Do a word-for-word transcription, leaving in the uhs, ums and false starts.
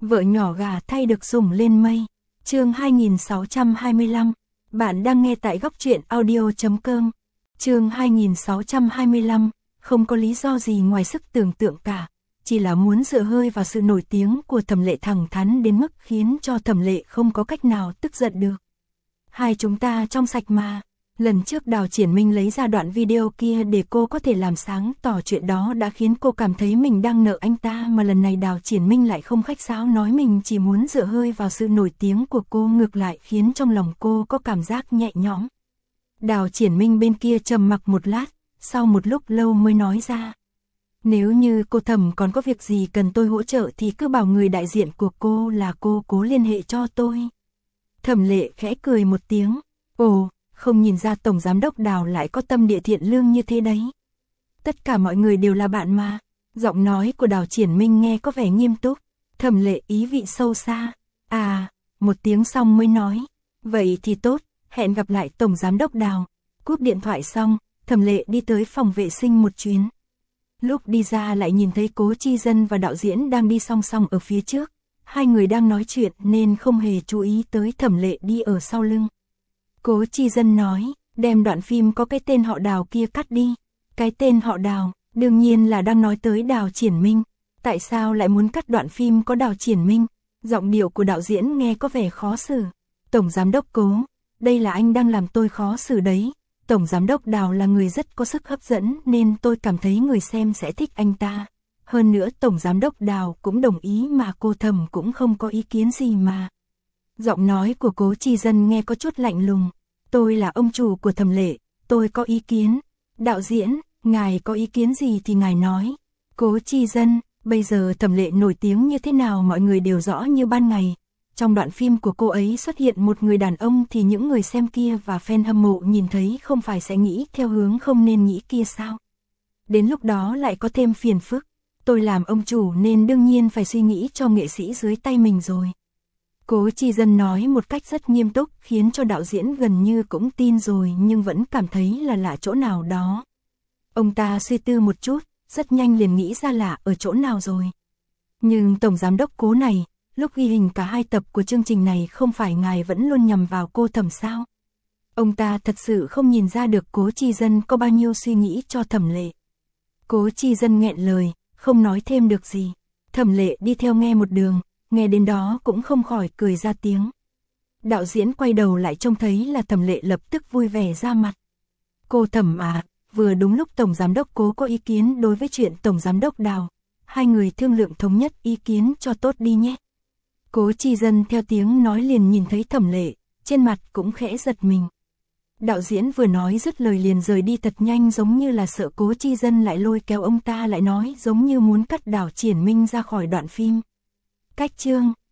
Vợ nhỏ gà thay được dùng lên mây. Chương hai nghìn sáu trăm hai mươi lăm. Bạn đang nghe tại góc truyện audio chấm com. Chương hai nghìn sáu trăm hai mươi lăm. Không có lý do gì ngoài sức tưởng tượng cả, chỉ là muốn dựa hơi vào sự nổi tiếng của Thẩm Lệ thẳng thắn đến mức khiến cho Thẩm Lệ không có cách nào tức giận được. Hai chúng ta trong sạch mà. Lần trước Đào Triển Minh lấy ra đoạn video kia để cô có thể làm sáng tỏ chuyện đó đã khiến cô cảm thấy mình đang nợ anh ta, mà lần này Đào Triển Minh lại không khách sáo nói mình chỉ muốn dựa hơi vào sự nổi tiếng của cô, ngược lại khiến trong lòng cô có cảm giác nhẹ nhõm. Đào Triển Minh bên kia trầm mặc một lát, sau một lúc lâu mới nói ra. Nếu như cô Thẩm còn có việc gì cần tôi hỗ trợ thì cứ bảo người đại diện của cô là cô cố liên hệ cho tôi. Thẩm Lệ khẽ cười một tiếng. Ồ, không nhìn ra Tổng Giám đốc Đào lại có tâm địa thiện lương như thế đấy. Tất cả mọi người đều là bạn mà. Giọng nói của Đào Triển Minh nghe có vẻ nghiêm túc. Thẩm Lệ ý vị sâu xa. À, một tiếng xong mới nói. Vậy thì tốt, hẹn gặp lại Tổng Giám đốc Đào. Cúp điện thoại xong, Thẩm Lệ đi tới phòng vệ sinh một chuyến. Lúc đi ra lại nhìn thấy Cố Chi Dân và đạo diễn đang đi song song ở phía trước. Hai người đang nói chuyện nên không hề chú ý tới Thẩm Lệ đi ở sau lưng. Cố Chi Dân nói, đem đoạn phim có cái tên họ Đào kia cắt đi. Cái tên họ Đào, đương nhiên là đang nói tới Đào Triển Minh. Tại sao lại muốn cắt đoạn phim có Đào Triển Minh? Giọng điệu của đạo diễn nghe có vẻ khó xử. Tổng Giám đốc Cố, đây là anh đang làm tôi khó xử đấy. Tổng Giám đốc Đào là người rất có sức hấp dẫn nên tôi cảm thấy người xem sẽ thích anh ta. Hơn nữa Tổng Giám đốc Đào cũng đồng ý mà cô Thẩm cũng không có ý kiến gì mà. Giọng nói của Cố Chi Dân nghe có chút lạnh lùng. Tôi là ông chủ của Thẩm Lệ, tôi có ý kiến. Đạo diễn, ngài có ý kiến gì thì ngài nói. Cố Chi Dân, bây giờ Thẩm Lệ nổi tiếng như thế nào mọi người đều rõ như ban ngày. Trong đoạn phim của cô ấy xuất hiện một người đàn ông thì những người xem kia và fan hâm mộ nhìn thấy không phải sẽ nghĩ theo hướng không nên nghĩ kia sao? Đến lúc đó lại có thêm phiền phức. Tôi làm ông chủ nên đương nhiên phải suy nghĩ cho nghệ sĩ dưới tay mình rồi. Cố Chi Dân nói một cách rất nghiêm túc khiến cho đạo diễn gần như cũng tin rồi nhưng vẫn cảm thấy là lạ chỗ nào đó. Ông ta suy tư một chút, rất nhanh liền nghĩ ra lạ ở chỗ nào rồi. Nhưng Tổng Giám đốc Cố này, lúc ghi hình cả hai tập của chương trình này không phải ngài vẫn luôn nhằm vào cô Thẩm sao? Ông ta thật sự không nhìn ra được Cố Chi Dân có bao nhiêu suy nghĩ cho Thẩm Lệ. Cố Chi Dân nghẹn lời, không nói thêm được gì. Thẩm Lệ đi theo nghe một đường, nghe đến đó cũng không khỏi cười ra tiếng. Đạo diễn quay đầu lại trông thấy là Thẩm Lệ lập tức vui vẻ ra mặt. Cô Thẩm à, vừa đúng lúc Tổng Giám đốc Cố có ý kiến đối với chuyện Tổng Giám đốc Đào. Hai người thương lượng thống nhất ý kiến cho tốt đi nhé. Cố Chi Dân theo tiếng nói liền nhìn thấy Thẩm Lệ, trên mặt cũng khẽ giật mình. Đạo diễn vừa nói dứt lời liền rời đi thật nhanh giống như là sợ Cố Chi Dân lại lôi kéo ông ta lại nói giống như muốn cắt Đào Triển Minh ra khỏi đoạn phim. Cách chương